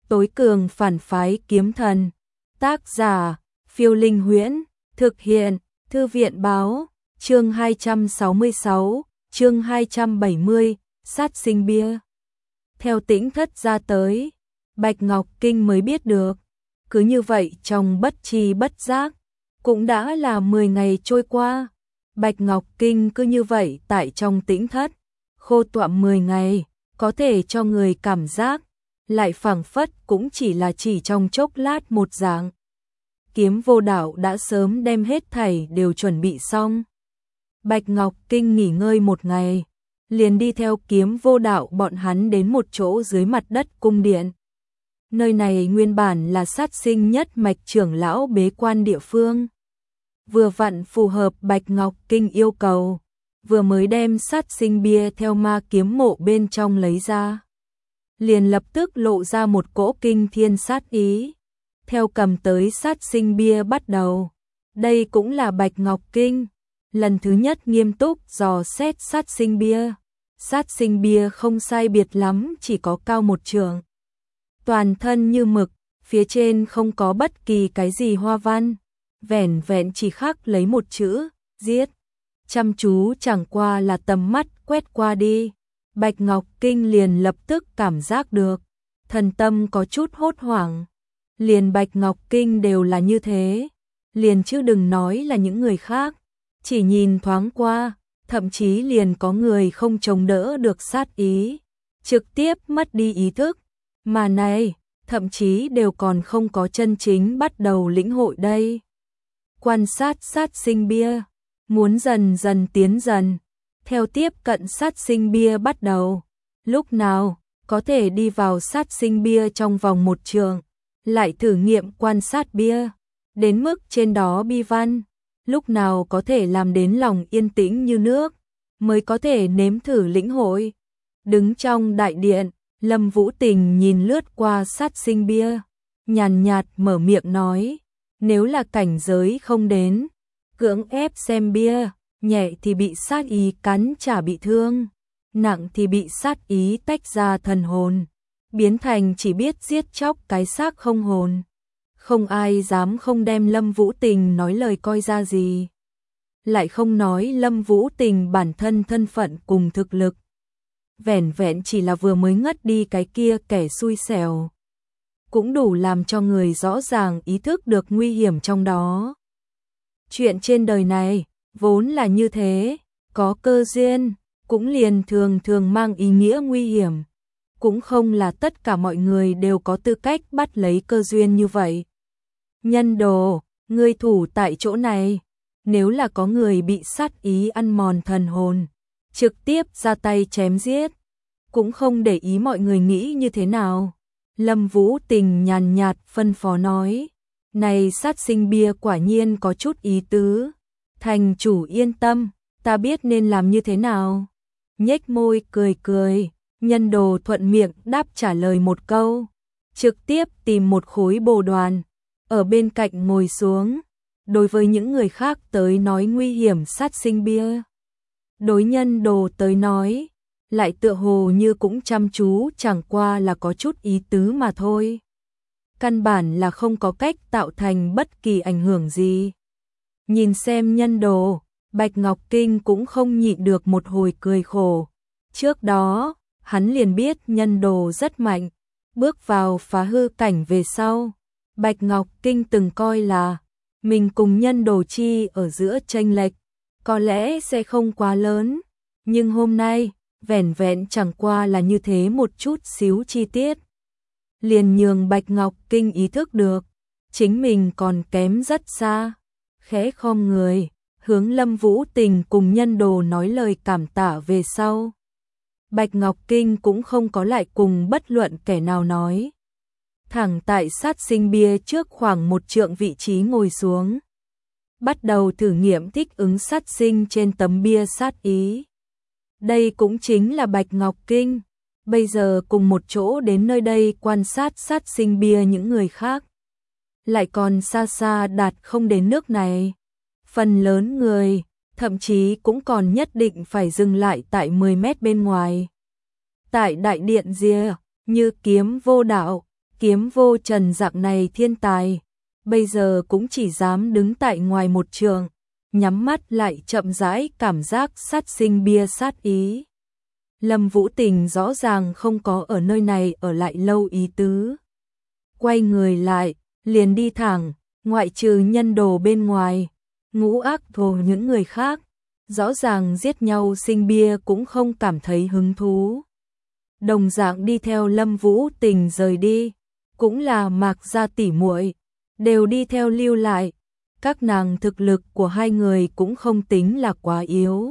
Tối cường phản phái kiếm thần. Tác giả, Phiêu Linh Huyễn. Thực hiện, Thư viện báo. Chương 266, chương 270, sát sinh bia. Theo Tĩnh Thất ra tới, Bạch Ngọc Kinh mới biết được. Cứ như vậy trong bất tri bất giác, cũng đã là 10 ngày trôi qua. Bạch Ngọc Kinh cứ như vậy tại trong Tĩnh Thất, khô tọa 10 ngày, có thể cho người cảm giác, lại phảng phất cũng chỉ trong chốc lát một dạng. Kiếm Vô Đạo đã sớm đem hết thảy đều chuẩn bị xong. Bạch Ngọc Kinh nghỉ ngơi một ngày, liền đi theo Kiếm Vô Đạo bọn hắn đến một chỗ dưới mặt đất cung điện. Nơi này nguyên bản là sát sinh nhất mạch trưởng lão bế quan địa phương. Vừa vặn phù hợp Bạch Ngọc Kinh yêu cầu, vừa mới đem sát sinh bia theo ma kiếm mộ bên trong lấy ra. Liền lập tức lộ ra một cỗ kinh thiên sát ý. Theo cầm tới sát sinh bia bắt đầu, đây cũng là Bạch Ngọc Kinh lần thứ nhất nghiêm túc dò xét sát sinh bia. Sát sinh bia không sai biệt lắm, chỉ có cao 1 trượng. Toàn thân như mực, phía trên không có bất kỳ cái gì hoa văn, vẻn vẹn chỉ khắc lấy một chữ, giết. Chăm chú chẳng qua là tầm mắt quét qua đi, Bạch Ngọc Kinh liền lập tức cảm giác được, thần tâm có chút hốt hoảng. Liền Bạch Ngọc Kinh đều là như thế, liền chứ đừng nói là những người khác. Chỉ nhìn thoáng qua, thậm chí liền có người không chống đỡ được sát ý, trực tiếp mất đi ý thức. Mà này, thậm chí đều còn không có chân chính bắt đầu lĩnh hội đây. Quan sát sát sinh bia, muốn dần dần tiến dần, theo tiếp cận sát sinh bia bắt đầu. Lúc nào có thể đi vào sát sinh bia trong vòng 1 trượng, lại thử nghiệm quan sát bia, đến mức trên đó bi văn, lúc nào có thể làm đến lòng yên tĩnh như nước, mới có thể nếm thử lĩnh hội. Đứng trong đại điện, Lâm Vũ Tình nhìn lướt qua sát sinh bia, nhàn nhạt mở miệng nói, nếu là cảnh giới không đến, cưỡng ép xem bia, nhẹ thì bị sát ý cắn trả bị thương, nặng thì bị sát ý tách ra thần hồn, biến thành chỉ biết giết chóc cái xác không hồn. Không ai dám không đem Lâm Vũ Tình nói lời coi ra gì. Lại không nói Lâm Vũ Tình bản thân thân phận cùng thực lực. Vẻn vẹn chỉ là vừa mới ngất đi cái kia kẻ xui xẻo, cũng đủ làm cho người rõ ràng ý thức được nguy hiểm trong đó. Chuyện trên đời này, vốn là như thế, có cơ duyên, cũng liền thường thường mang ý nghĩa nguy hiểm. Cũng không là tất cả mọi người đều có tư cách bắt lấy cơ duyên như vậy. Nhân đồ, ngươi thủ tại chỗ này, nếu là có người bị sát ý ăn mòn thần hồn, trực tiếp ra tay chém giết, cũng không để ý mọi người nghĩ như thế nào. Lâm Vũ Tình nhàn nhạt phân phó nói, này sát sinh bia quả nhiên có chút ý tứ, thành chủ yên tâm, ta biết nên làm như thế nào. Nhếch môi cười cười, nhân đồ thuận miệng đáp trả lời một câu, trực tiếp tìm một khối bồ đoàn, ở bên cạnh ngồi xuống. Đối với những người khác tới nói nguy hiểm sát sinh bia, đối nhân đồ tới nói, lại tựa hồ như cũng chăm chú, chẳng qua là có chút ý tứ mà thôi. Căn bản là không có cách tạo thành bất kỳ ảnh hưởng gì. Nhìn xem nhân đồ, Bạch Ngọc Kinh cũng không nhịn được một hồi cười khổ. Trước đó, hắn liền biết nhân đồ rất mạnh, bước vào phá hư cảnh về sau. Bạch Ngọc Kinh từng coi là mình cùng nhân đồ chi ở giữa chênh lệch, có lẽ sẽ không quá lớn, nhưng hôm nay, vẻn vẹn chẳng qua là như thế một chút xíu chi tiết. Liền nhường Bạch Ngọc Kinh ý thức được, chính mình còn kém rất xa, khẽ khom người, hướng Lâm Vũ Tình cùng nhân đồ nói lời cảm tạ về sau. Bạch Ngọc Kinh cũng không có lại cùng bất luận kẻ nào nói. Thẳng tại sát sinh bia trước khoảng 1 trượng vị trí ngồi xuống. Bắt đầu thử nghiệm thích ứng sát sinh trên tấm bia sát ý. Đây cũng chính là Bạch Ngọc Kinh, bây giờ cùng một chỗ đến nơi đây quan sát sát sinh bia những người khác. Lại còn xa xa đạt không đến nước này. Phần lớn người, thậm chí cũng còn nhất định phải dừng lại tại 10 mét bên ngoài. Tại đại điện rìa, như Kiếm Vô Đạo, Kiếm Vô Trần dạng này thiên tài, bây giờ cũng chỉ dám đứng tại ngoài một trường, nhắm mắt lại chậm rãi cảm giác sát sinh bia sát ý. Lâm Vũ Tình rõ ràng không có ở nơi này ở lại lâu ý tứ. Quay người lại, liền đi thẳng, ngoại trừ Nhân Đồ bên ngoài, Ngũ Ác Thổ những người khác, rõ ràng giết nhau sinh bia cũng không cảm thấy hứng thú. Đồng dạng đi theo Lâm Vũ Tình rời đi, cũng là Mạc gia tỷ muội, đều đi theo lưu lại. Các nàng thực lực của hai người cũng không tính là quá yếu,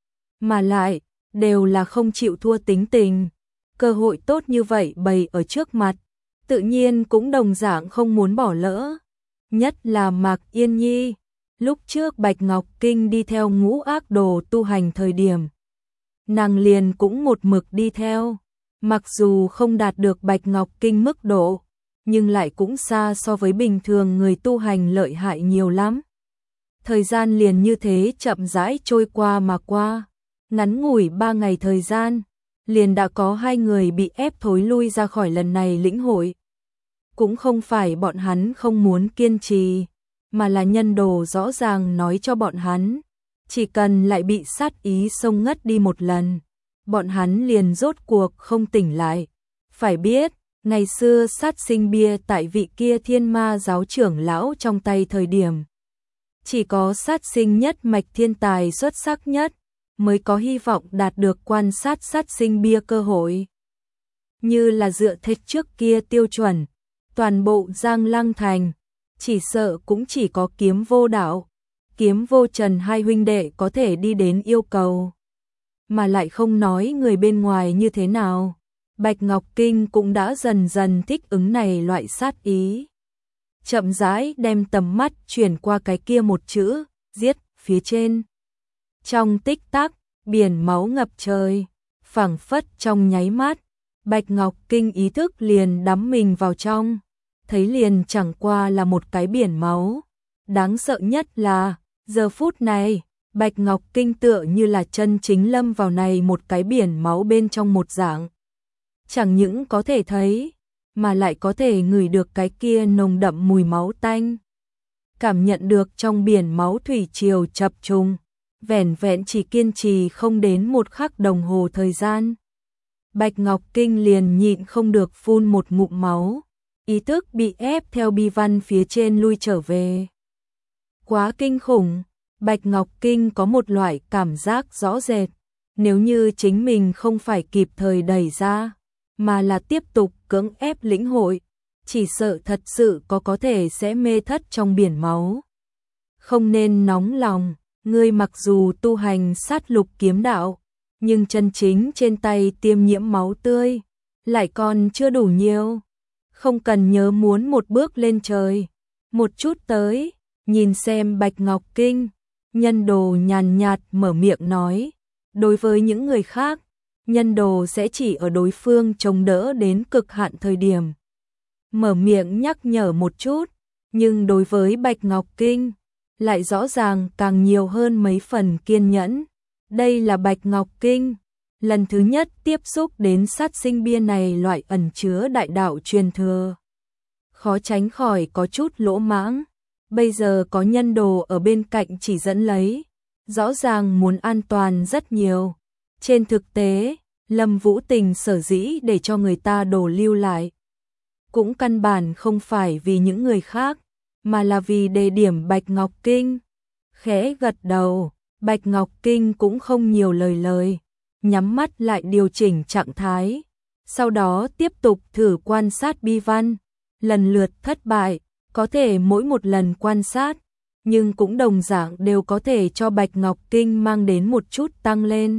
mà lại đều là không chịu thua tính tình. Cơ hội tốt như vậy bày ở trước mặt, tự nhiên cũng đồng dạng không muốn bỏ lỡ. Nhất là Mạc Yên Nhi, lúc trước Bạch Ngọc Kinh đi theo Ngũ Ác Đồ tu hành thời điểm, nàng liền cũng một mực đi theo. Mặc dù không đạt được Bạch Ngọc Kinh mức độ, nhưng lại cũng xa so với bình thường người tu hành lợi hại nhiều lắm. Thời gian liền như thế chậm rãi trôi qua mà qua, ngắn ngủi 3 ngày thời gian, liền đã có 2 người bị ép thối lui ra khỏi lần này lĩnh hội. Cũng không phải bọn hắn không muốn kiên trì, mà là Nhân Đồ rõ ràng nói cho bọn hắn, chỉ cần lại bị sát ý xông ngất đi một lần, bọn hắn liền rốt cuộc không tỉnh lại. Phải biết, ngày xưa sát sinh bia tại vị kia Thiên Ma giáo trưởng lão trong tay thời điểm, chỉ có sát sinh nhất mạch thiên tài xuất sắc nhất mới có hy vọng đạt được quan sát sát sinh bia cơ hội. Như là dựa theo trước kia tiêu chuẩn, toàn bộ Giang Lăng Thành, chỉ sợ cũng chỉ có Kiếm Vô Đạo, Kiếm Vô Trần hai huynh đệ có thể đi đến yêu cầu. Mà lại không nói người bên ngoài như thế nào, Bạch Ngọc Kinh cũng đã dần dần thích ứng này loại sát ý. Chậm rãi đem tầm mắt chuyển qua cái kia một chữ, giết, phía trên. Trong tích tắc, biển máu ngập trời, phảng phất trong nháy mắt, Bạch Ngọc Kinh ý thức liền đắm mình vào trong, thấy liền chẳng qua là một cái biển máu. Đáng sợ nhất là, giờ phút này, Bạch Ngọc Kinh tựa như là chân chính lâm vào này một cái biển máu bên trong một dạng. Chẳng những có thể thấy, mà lại có thể ngửi được cái kia nồng đậm mùi máu tanh. Cảm nhận được trong biển máu thủy triều chập trùng, vẻn vẹn chỉ kiên trì không đến 1 khắc đồng hồ thời gian. Bạch Ngọc Kinh liền nhịn không được phun một ngụm máu, ý thức bị ép theo bi văn phía trên lui trở về. Quá kinh khủng, Bạch Ngọc Kinh có một loại cảm giác rõ rệt, nếu như chính mình không phải kịp thời đẩy ra, mà là tiếp tục cưỡng ép lĩnh hội, chỉ sợ thật sự có thể sẽ mê thất trong biển máu. Không nên nóng lòng, ngươi mặc dù tu hành sát lục kiếm đạo, nhưng chân chính trên tay tiêm nhiễm máu tươi, lại còn chưa đủ nhiều. Không cần nhớ muốn một bước lên trời, một chút tới, nhìn xem Bạch Ngọc Kinh. Nhân Đồ nhàn nhạt mở miệng nói, đối với những người khác, Nhân Đồ sẽ chỉ ở đối phương chống đỡ đến cực hạn thời điểm mở miệng nhắc nhở một chút, nhưng đối với Bạch Ngọc Kinh, lại rõ ràng càng nhiều hơn mấy phần kiên nhẫn. Đây là Bạch Ngọc Kinh, lần thứ nhất tiếp xúc đến sát sinh bia này loại ẩn chứa đại đạo truyền thừa. Khó tránh khỏi có chút lỗ mãng, bây giờ có Nhân Đồ ở bên cạnh chỉ dẫn lấy, rõ ràng muốn an toàn rất nhiều. Trên thực tế, Lâm Vũ Tình sở dĩ để cho người ta đổ lưu lại, cũng căn bản không phải vì những người khác, mà là vì đề điểm Bạch Ngọc Kinh. Khẽ gật đầu, Bạch Ngọc Kinh cũng không nhiều lời, nhắm mắt lại điều chỉnh trạng thái, sau đó tiếp tục thử quan sát bi văn, lần lượt thất bại, có thể mỗi một lần quan sát, nhưng cũng đồng dạng đều có thể cho Bạch Ngọc Kinh mang đến một chút tăng lên.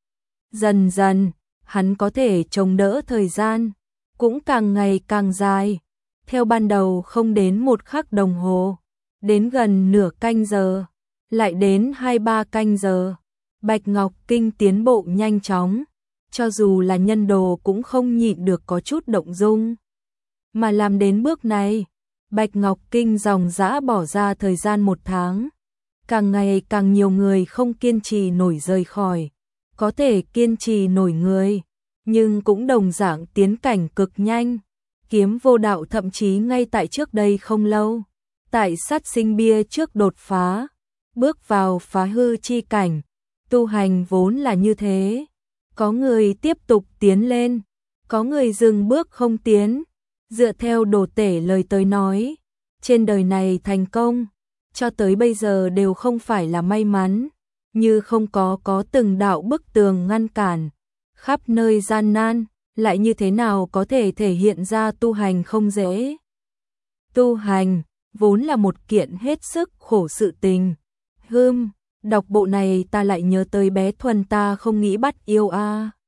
Dần dần, hắn có thể chống đỡ thời gian, cũng càng ngày càng dài, theo ban đầu không đến 1 khắc đồng hồ, đến gần nửa canh giờ, lại đến 2-3 canh giờ. Bạch Ngọc Kinh tiến bộ nhanh chóng, cho dù là Nhân Đồ cũng không nhịn được có chút động dung. Mà làm đến bước này, Bạch Ngọc Kinh dòng dã bỏ ra thời gian 1 tháng, càng ngày càng nhiều người không kiên trì nổi rời khỏi, có thể kiên trì nổi người, nhưng cũng đồng dạng tiến cảnh cực nhanh. kiếm vô đạo thậm chí ngay tại trước đây không lâu, tại sát sinh bia trước đột phá, bước vào phá hư chi cảnh, tu hành vốn là như thế, có người tiếp tục tiến lên, có người dừng bước không tiến, dựa theo Đồ Tể lời tới nói, trên đời này thành công, cho tới bây giờ đều không phải là may mắn, như không có từng đạo bức tường ngăn cản, khắp nơi gian nan, lại như thế nào có thể thể hiện ra tu hành không dễ. Tu hành, vốn là một kiện hết sức khổ sự tình. Đọc bộ này ta lại nhớ tới bé Thuần ta không nghĩ bắt yêu a.